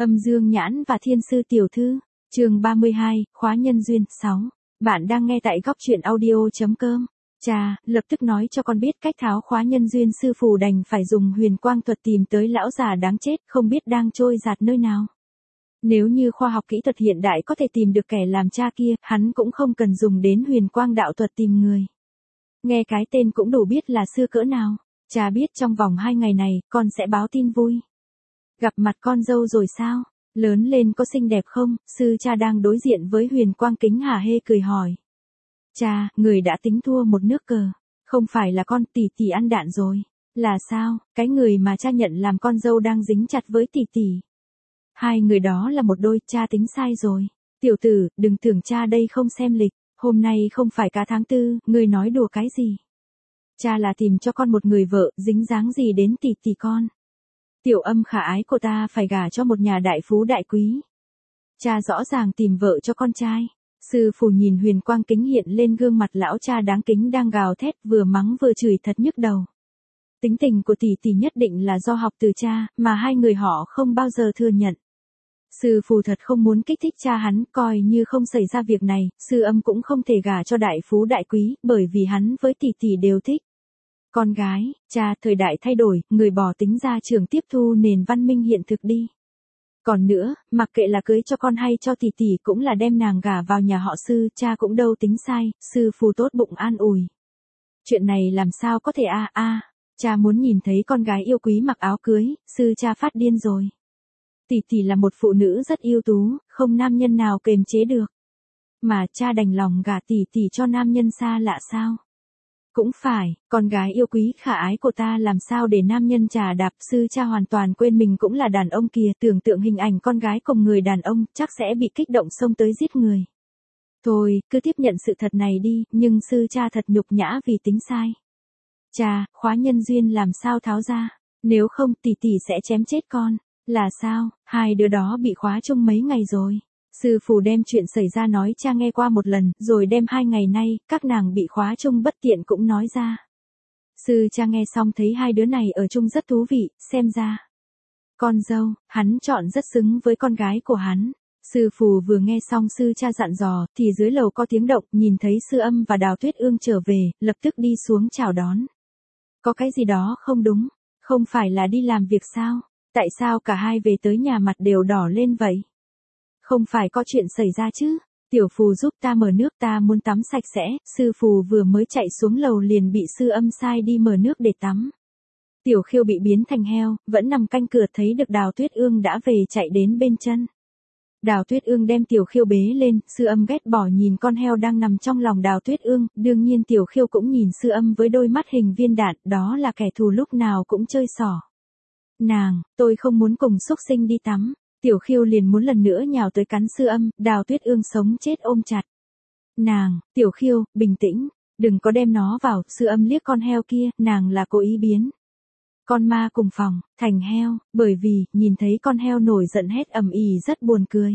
Âm Dương Nhãn và Thiên Sư Tiểu Thư, chương 32, khóa nhân duyên, 6. Bạn đang nghe tại góc truyện audio.com. Cha, lập tức nói cho con biết cách tháo khóa nhân duyên, sư phù đành phải dùng huyền quang thuật tìm tới lão già đáng chết, không biết đang trôi giạt nơi nào. Nếu như khoa học kỹ thuật hiện đại có thể tìm được kẻ làm cha kia, hắn cũng không cần dùng đến huyền quang đạo thuật tìm người. Nghe cái tên cũng đủ biết là xưa cỡ nào. Cha biết trong vòng 2 ngày này, con sẽ báo tin vui. Gặp mặt con dâu rồi sao? Lớn lên có xinh đẹp không? Sư cha đang đối diện với huyền quang kính hả hê cười hỏi. Cha, người đã tính thua một nước cờ. Không phải là con, tỷ tỷ ăn đạn rồi. Là sao? Cái người mà cha nhận làm con dâu đang dính chặt với tỷ tỷ. Hai người đó là một đôi, cha tính sai rồi. Tiểu tử, đừng tưởng cha đây không xem lịch. Hôm nay không phải cả tháng 4, ngươi nói đùa cái gì? Cha là tìm cho con một người vợ, dính dáng gì đến tỷ tỷ con. Tiểu Âm khả ái của ta phải gả cho một nhà đại phú đại quý. Cha rõ ràng tìm vợ cho con trai. Sư phù nhìn huyền quang kính hiện lên gương mặt lão cha đáng kính đang gào thét, vừa mắng vừa chửi thật nhức đầu. Tính tình của tỷ tỷ nhất định là do học từ cha, mà hai người họ không bao giờ thừa nhận. Sư phù thật không muốn kích thích cha hắn, coi như không xảy ra việc này, Sư Âm cũng không thể gả cho đại phú đại quý, bởi vì hắn với tỷ tỷ đều thích con gái. Cha, thời đại thay đổi, người bỏ tính ra trường tiếp thu nền văn minh hiện thực đi. Còn nữa, mặc kệ là cưới cho con hay cho tỷ tỷ cũng là đem nàng gả vào nhà họ Sư, cha cũng đâu tính sai. Sư phù tốt bụng an ủi. Chuyện này làm sao có thể cha muốn nhìn thấy con gái yêu quý mặc áo cưới, sư cha phát điên rồi. Tỷ tỷ là một phụ nữ rất ưu tú, không nam nhân nào kềm chế được. Mà cha đành lòng gả tỷ tỷ cho nam nhân xa lạ sao? Cũng phải, con gái yêu quý khả ái của ta làm sao để nam nhân chà đạp. Sư cha hoàn toàn quên mình cũng là đàn ông kìa, tưởng tượng hình ảnh con gái cùng người đàn ông, chắc sẽ bị kích động xông tới giết người. Thôi, cứ tiếp nhận sự thật này đi, nhưng sư cha thật nhục nhã vì tính sai. Cha, khóa nhân duyên làm sao tháo ra? Nếu không tỷ tỷ sẽ chém chết con. Là sao? Hai đứa đó bị khóa chung mấy ngày rồi. Sư phù đem chuyện xảy ra nói cha nghe qua một lần, rồi đem 2 ngày nay, các nàng bị khóa chung bất tiện cũng nói ra. Sư cha nghe xong thấy hai đứa này ở chung rất thú vị, xem ra. Con dâu, hắn chọn rất xứng với con gái của hắn. Sư phù vừa nghe xong sư cha dặn dò, thì dưới lầu có tiếng động, nhìn thấy Sư Âm và Đào Tuyết Ương trở về, lập tức đi xuống chào đón. Có cái gì đó không đúng, không phải là đi làm việc sao? Tại sao cả hai về tới nhà mặt đều đỏ lên vậy? Không phải có chuyện xảy ra chứ? Tiểu phù giúp ta mở nước, ta muốn tắm sạch sẽ. Sư phù vừa mới chạy xuống lầu liền bị Sư Âm sai đi mở nước để tắm. Tiểu Khiêu bị biến thành heo, vẫn nằm canh cửa, thấy được Đào Tuyết Ương đã về chạy đến bên chân. Đào Tuyết Ương đem Tiểu Khiêu bế lên, Sư Âm ghét bỏ nhìn con heo đang nằm trong lòng Đào Tuyết Ương, đương nhiên Tiểu Khiêu cũng nhìn Sư Âm với đôi mắt hình viên đạn, đó là kẻ thù lúc nào cũng chơi xỏ. Nàng, tôi không muốn cùng xúc sinh đi tắm. Tiểu Khiêu liền muốn lần nữa nhào tới cắn Sư Âm, Đào Tuyết Ương sống chết ôm chặt. Nàng, Tiểu Khiêu, bình tĩnh, đừng có đem nó vào. Sư Âm liếc con heo kia, nàng là cố ý biến con ma cùng phòng thành heo, bởi vì nhìn thấy con heo nổi giận hét ầm ĩ rất buồn cười.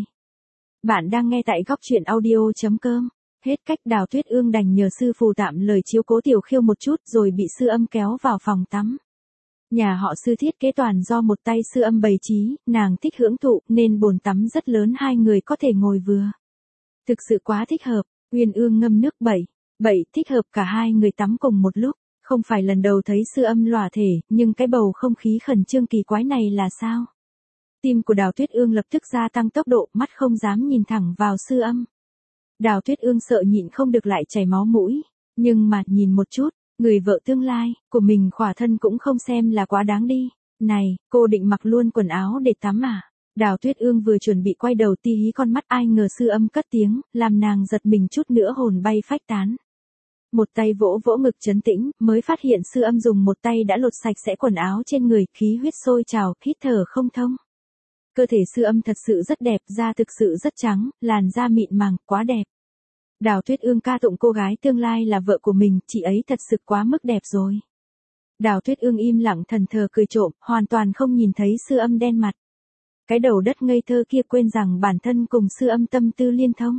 Bạn đang nghe tại góc truyện audio.com. Hết cách, Đào Tuyết Ương đành nhờ sư phù tạm lời chiếu cố Tiểu Khiêu một chút, rồi bị Sư Âm kéo vào phòng tắm. Nhà họ Sư thiết kế toàn do một tay Sư Âm bày trí, nàng thích hưởng thụ nên bồn tắm rất lớn, hai người có thể ngồi vừa. Thực sự quá thích hợp. Uyên Ương ngâm nước bậy, thích hợp cả hai người tắm cùng một lúc. Không phải lần đầu thấy Sư Âm lòa thể, nhưng cái bầu không khí khẩn trương kỳ quái này là sao? Tim của Đào Tuyết Ương lập tức gia tăng tốc độ, mắt không dám nhìn thẳng vào Sư Âm. Đào Tuyết Ương sợ nhịn không được lại chảy máu mũi, nhưng mà nhìn một chút, người vợ tương lai của mình khỏa thân cũng không xem là quá đáng đi. Này, cô định mặc luôn quần áo để tắm à? Đào Tuyết Ương vừa chuẩn bị quay đầu ti hí con mắt, ai ngờ Sư Âm cất tiếng, làm nàng giật mình chút nữa hồn bay phách tán. Một tay vỗ vỗ ngực trấn tĩnh, mới phát hiện Sư Âm dùng một tay đã lột sạch sẽ quần áo trên người, khí huyết sôi trào, hít thở không thông. Cơ thể Sư Âm thật sự rất đẹp, da thực sự rất trắng, làn da mịn màng, quá đẹp. Đào Tuyết Ương ca tụng cô gái tương lai là vợ của mình, chị ấy thật sự quá mức đẹp rồi. Đào Tuyết Ương im lặng thần thờ cười trộm, hoàn toàn không nhìn thấy Sư Âm đen mặt. Cái đầu đất ngây thơ kia quên rằng bản thân cùng Sư Âm tâm tư liên thông.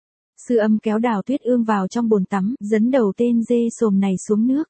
Sư Âm kéo Đào Tuyết Ương vào trong bồn tắm, dấn đầu tên dê sồm này xuống nước.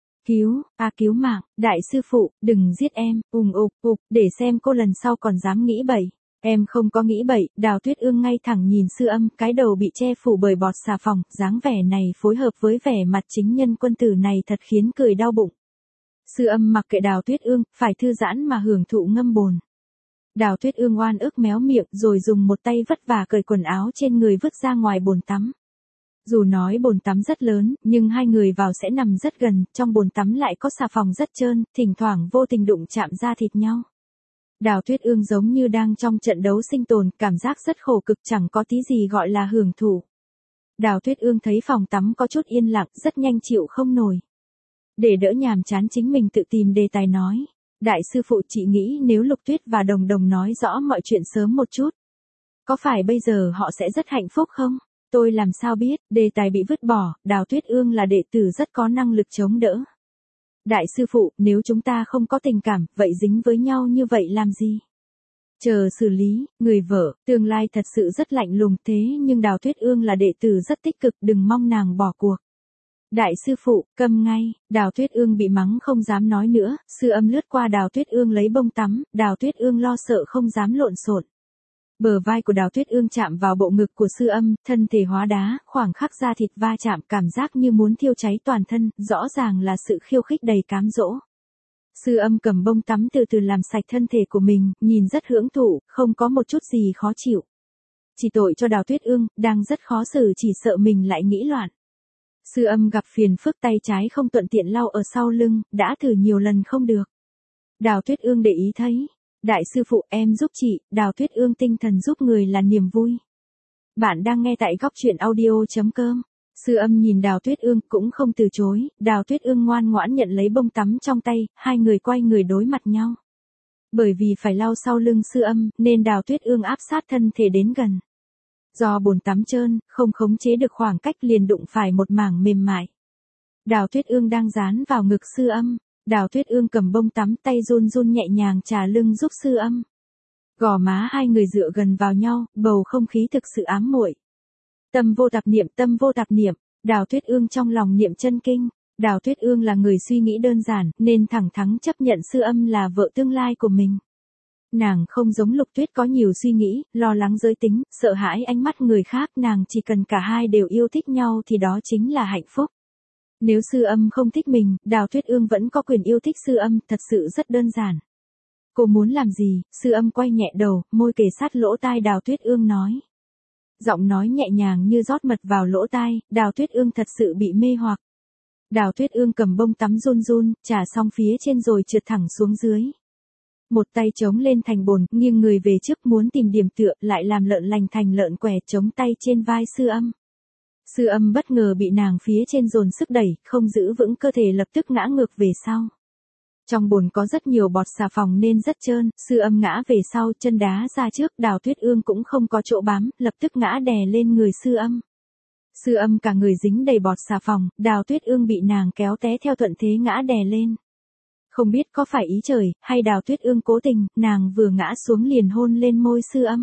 Cứu mạng, đại sư phụ, đừng giết em, ục, để xem cô lần sau còn dám nghĩ bậy. Em không có nghĩ bậy, Đào Tuyết Ương ngay thẳng nhìn Sư Âm, cái đầu bị che phủ bởi bọt xà phòng, dáng vẻ này phối hợp với vẻ mặt chính nhân quân tử này thật khiến cười đau bụng. Sư Âm mặc kệ Đào Tuyết Ương, phải thư giãn mà hưởng thụ ngâm bồn. Đào Tuyết Ương oan ức méo miệng rồi dùng một tay vất vả cởi quần áo trên người vứt ra ngoài bồn tắm. Dù nói bồn tắm rất lớn, nhưng hai người vào sẽ nằm rất gần, trong bồn tắm lại có xà phòng rất trơn, thỉnh thoảng vô tình đụng chạm da thịt nhau. Đào Tuyết Ương giống như đang trong trận đấu sinh tồn, cảm giác rất khổ cực, chẳng có tí gì gọi là hưởng thụ. Đào Tuyết Ương thấy phòng tắm có chút yên lặng, rất nhanh chịu không nổi. Để đỡ nhàm chán chính mình tự tìm đề tài nói. Đại sư phụ, chị nghĩ nếu Lục Tuyết và Đồng Đồng nói rõ mọi chuyện sớm một chút, có phải bây giờ họ sẽ rất hạnh phúc không? Tôi làm sao biết, đề tài bị vứt bỏ, Đào Tuyết Ương là đệ tử rất có năng lực chống đỡ. Đại sư phụ, nếu chúng ta không có tình cảm, vậy dính với nhau như vậy làm gì? Chờ xử lý, người vợ, tương lai thật sự rất lạnh lùng, thế nhưng Đào Tuyết Ương là đệ tử rất tích cực, đừng mong nàng bỏ cuộc. Đại sư phụ, câm ngay, Đào Tuyết Ương bị mắng không dám nói nữa, Sư Âm lướt qua Đào Tuyết Ương lấy bông tắm, Đào Tuyết Ương lo sợ không dám lộn xộn. Bờ vai của Đào Tuyết Ương chạm vào bộ ngực của Sư Âm, thân thể hóa đá, khoảng khắc da thịt va chạm, cảm giác như muốn thiêu cháy toàn thân, rõ ràng là sự khiêu khích đầy cám dỗ. Sư Âm cầm bông tắm từ từ làm sạch thân thể của mình, nhìn rất hưởng thụ, không có một chút gì khó chịu. Chỉ tội cho Đào Tuyết Ương, đang rất khó xử, chỉ sợ mình lại nghĩ loạn. Sư Âm gặp phiền phức, tay trái không thuận tiện lau ở sau lưng, đã thử nhiều lần không được. Đào Tuyết Ương để ý thấy. Đại sư phụ, em giúp chị. Đào Tuyết Ương, tinh thần giúp người là niềm vui. Bạn đang nghe tại góc truyện audio.com. Sư Âm nhìn Đào Tuyết Ương cũng không từ chối, Đào Tuyết Ương ngoan ngoãn nhận lấy bông tắm trong tay, hai người quay người đối mặt nhau. Bởi vì phải lau sau lưng Sư Âm, nên Đào Tuyết Ương áp sát thân thể đến gần. Do bồn tắm trơn, không khống chế được khoảng cách liền đụng phải một mảng mềm mại. Đào Tuyết Ương đang dán vào ngực Sư Âm. Đào Tuyết Ương cầm bông tắm, tay run run nhẹ nhàng chà lưng giúp Sư Âm. Gò má hai người dựa gần vào nhau, bầu không khí thực sự ám muội. Tâm vô tạp niệm, tâm vô tạp niệm. Đào Tuyết Ương trong lòng niệm chân kinh. Đào Tuyết Ương là người suy nghĩ đơn giản, nên thẳng thắn chấp nhận Sư Âm là vợ tương lai của mình. Nàng không giống Lục Tuyết có nhiều suy nghĩ, lo lắng giới tính, sợ hãi ánh mắt người khác, nàng chỉ cần cả hai đều yêu thích nhau thì đó chính là hạnh phúc. Nếu Sư Âm không thích mình, Đào Tuyết Ương vẫn có quyền yêu thích Sư Âm, thật sự rất đơn giản. Cô muốn làm gì? Sư Âm quay nhẹ đầu, môi kề sát lỗ tai Đào Tuyết Ương nói. Giọng nói nhẹ nhàng như rót mật vào lỗ tai, Đào Tuyết Ương thật sự bị mê hoặc. Đào Tuyết Ương cầm bông tắm run run, trà xong phía trên rồi trượt thẳng xuống dưới. Một tay chống lên thành bồn, nghiêng người về trước muốn tìm điểm tựa, lại làm lợn lành thành lợn què, chống tay trên vai Sư Âm. Sư Âm bất ngờ bị nàng phía trên dồn sức đẩy, không giữ vững cơ thể lập tức ngã ngược về sau. Trong bồn có rất nhiều bọt xà phòng nên rất trơn, Sư Âm ngã về sau, chân đá ra trước, Đào Tuyết Ương cũng không có chỗ bám, lập tức ngã đè lên người Sư Âm. Sư Âm cả người dính đầy bọt xà phòng, Đào Tuyết Ương bị nàng kéo té theo thuận thế ngã đè lên. Không biết có phải ý trời, hay Đào Tuyết Ương cố tình, nàng vừa ngã xuống liền hôn lên môi Sư Âm.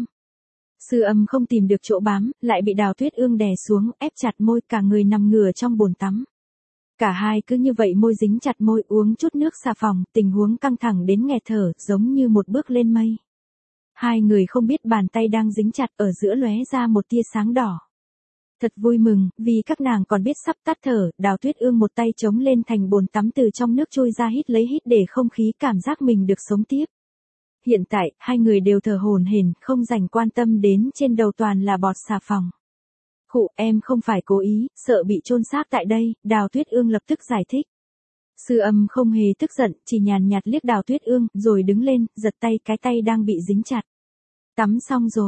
Sư Âm không tìm được chỗ bám, lại bị Đào Tuyết Ương đè xuống, ép chặt môi, cả người nằm ngửa trong bồn tắm. Cả hai cứ như vậy môi dính chặt môi, uống chút nước xà phòng, tình huống căng thẳng đến nghẹt thở, giống như một bước lên mây. Hai người không biết bàn tay đang dính chặt, ở giữa lóe ra một tia sáng đỏ. Thật vui mừng, vì các nàng còn biết sắp tắt thở, Đào Tuyết Ương một tay chống lên thành bồn tắm, từ trong nước trôi ra, hít lấy hít để không khí, cảm giác mình được sống tiếp. Hiện tại, hai người đều thở hổn hển, không dành quan tâm đến trên đầu toàn là bọt xà phòng. Khụ, em không phải cố ý, sợ bị chôn xác tại đây, Đào Tuyết Ương lập tức giải thích. Sư Âm không hề tức giận, chỉ nhàn nhạt liếc Đào Tuyết Ương, rồi đứng lên, giật tay cái tay đang bị dính chặt. Tắm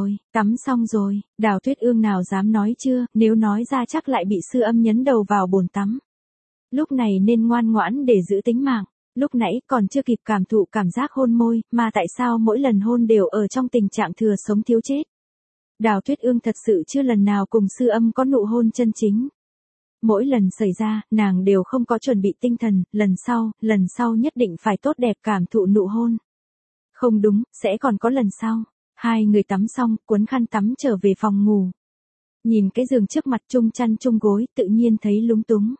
xong rồi, Đào Tuyết Ương nào dám nói chưa, nếu nói ra chắc lại bị Sư Âm nhấn đầu vào bồn tắm. Lúc này nên ngoan ngoãn để giữ tính mạng. Lúc nãy còn chưa kịp cảm thụ cảm giác hôn môi, mà tại sao mỗi lần hôn đều ở trong tình trạng thừa sống thiếu chết. Đào Tuyết Ương thật sự chưa lần nào cùng Sư Âm có nụ hôn chân chính. Mỗi lần xảy ra, nàng đều không có chuẩn bị tinh thần, lần sau nhất định phải tốt đẹp cảm thụ nụ hôn. Không đúng, sẽ còn có lần sau. Hai người tắm xong, cuốn khăn tắm trở về phòng ngủ. Nhìn cái giường trước mặt chung chăn chung gối, tự nhiên thấy lúng túng.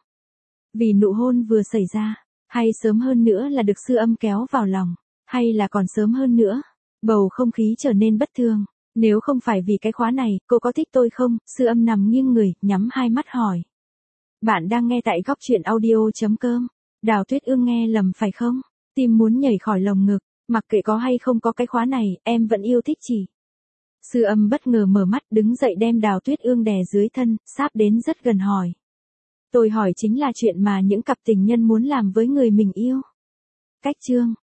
Vì nụ hôn vừa xảy ra. Hay sớm hơn nữa là được Sư Âm kéo vào lòng, hay là còn sớm hơn nữa. Bầu không khí trở nên bất thường. Nếu không phải vì cái khóa này, cô có thích tôi không? Sư Âm nằm nghiêng người, nhắm hai mắt hỏi. Bạn đang nghe tại góc chuyện audio.com. Đào Tuyết Ương nghe lầm phải không? Tim muốn nhảy khỏi lồng ngực. Mặc kệ có hay không có cái khóa này, em vẫn yêu thích chị. Sư Âm bất ngờ mở mắt, đứng dậy đem Đào Tuyết Ương đè dưới thân, sáp đến rất gần hỏi. Tôi hỏi chính là chuyện mà những cặp tình nhân muốn làm với người mình yêu. Cách chương